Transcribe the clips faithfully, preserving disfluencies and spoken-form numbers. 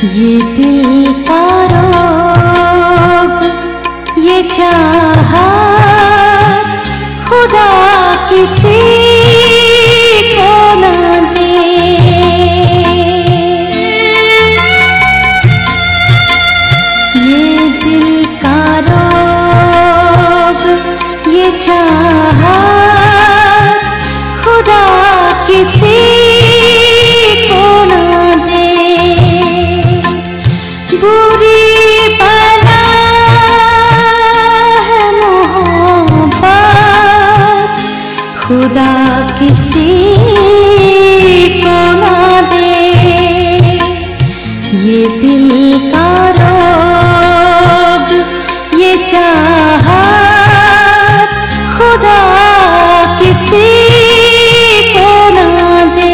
ये दिल का रोग, ये चाहत खुदा किसी को ना दे। ये दिल का रोग, ये चाहत खुदा किसी को ना दे। बुरी बला है मोहब्बत, खुदा किसी को ना दे। ये दिल का रोग, ये चाहत खुदा किसी को ना दे।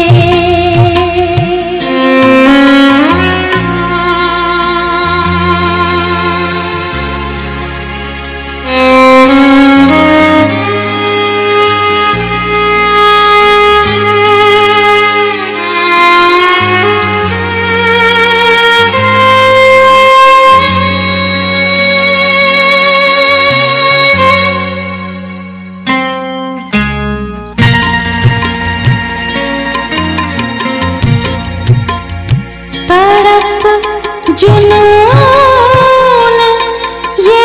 जुनून ये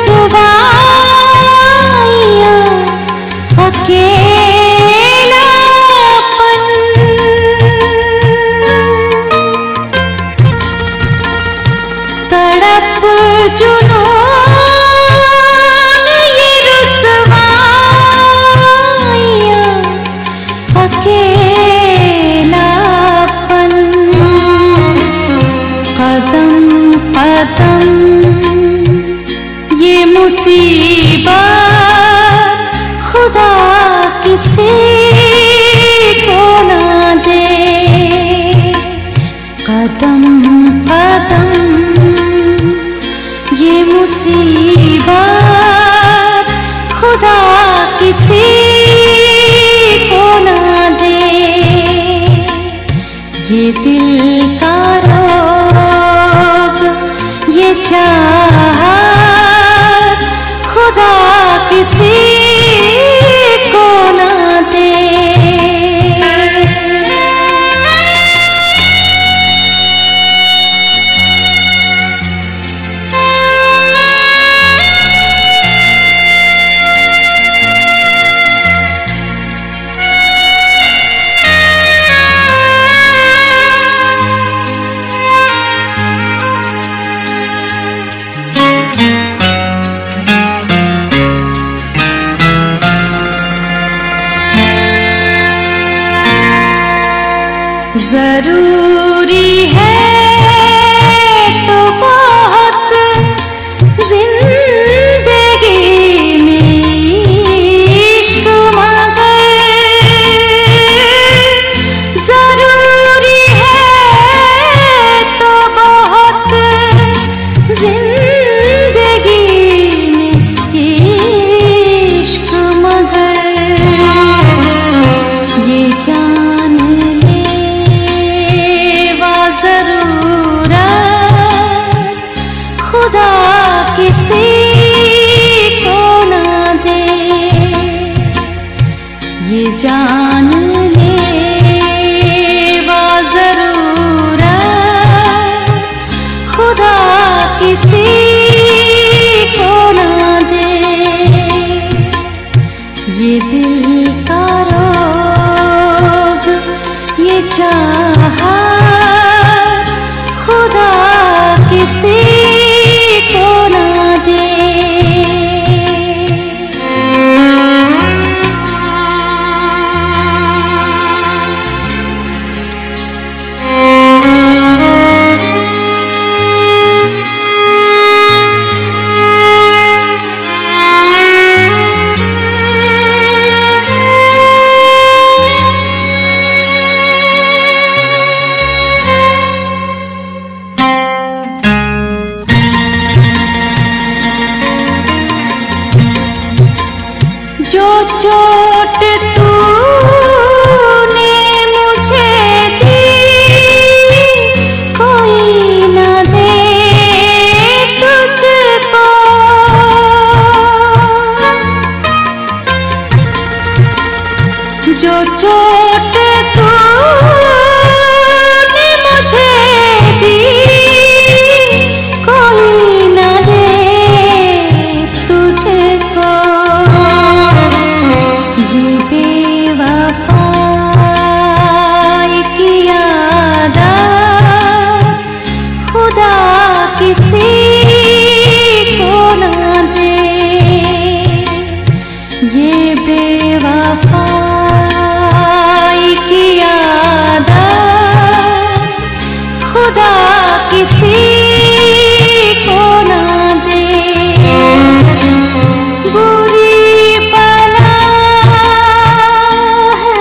रुसवाइयाँ, अकेलापन, तड़प जुनून ये रुसवाइयाँ, अकेलापन, कदम कदम ये मुसीबत खुदा किसी को ना दे। कदम कदम ये मुसीबत खुदा किसी को ना दे। ये दिल का रोग, ये चाहत खुदा किसी को ना दे। जरूरी है तो बहुत जिंदगी में इश्क, मगर जरूरी है तो बहुत जिंदगी में इश्क, मगर ये जान जरूरत खुदा किसी को ना दे। ये जान ले वो जरूरत खुदा किसी को ना दे। ये दिल का रोग, ये चाहत खुदा किसी को ना दे। जो चोट तूने मुझे दी कोई न दे तुझको। ये बेवफाई की आदत खुदा किसी को न दे। ये बेवफाई की आदत खुदा किसी को न दे। बुरी बला है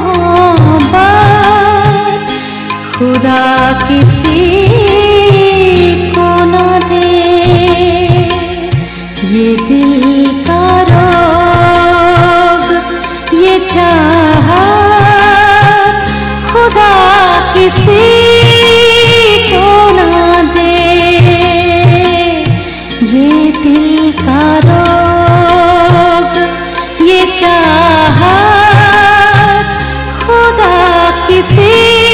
मोहब्बत खुदा किसी को न दे। ये दिल का रोग ये चाहत खुदा किसी को न दे। ये दिल का रोग ये चाहत खुदा किसी